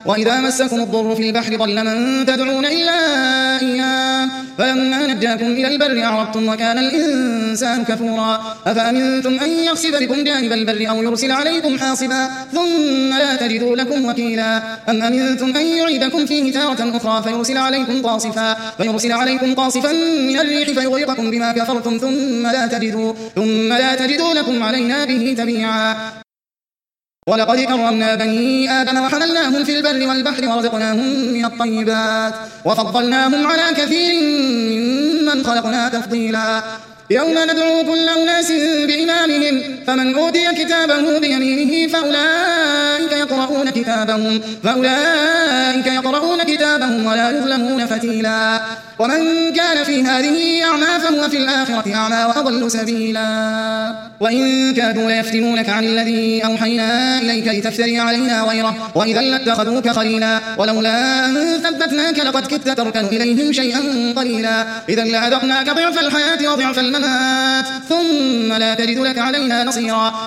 وإذا مسكم الضر في البحر ضل من تدعون إلا إياه فلما نجاكم إلى البر أعرضتم وكان الإنسان كفورا أفأمنتم أن يخسف بكم جانب البر أو يرسل عليكم حاصبا ثم لا تجدوا لكم وكيلا أم أمنتم أن يعيدكم فيه تارة أخرى فيرسل عليكم قاصفا من الريح فيغرقكم بما كفرتم ثم لا تجدوا لكم علينا به تبيعا ولقد كرمنا بني آدم وحملناهم في البر والبحر ورزقناهم من الطيبات وفضلناهم على كثير ممن خلقنا تفضيلا يوم ندعو كل أناس بإمامهم فمن أوتي كتابه بيمينه فأولئك يقرؤون كتابهم ولا يظلمون فتيلا ومن كان في هذه أعمى فهو في الآخرة أعمى وأضل سبيلا وإن كادوا ليفتنونك عن الذي أوحينا إليك لتفتري علينا غيره وإذا لاتخذوك خليلا ولولا أن ثبتناك لقد كدت تركن إليهم شيئا قليلا إذا لأذقناك ضعف الحياة وضعف الممات ثم لا تجد لك علينا نصيرا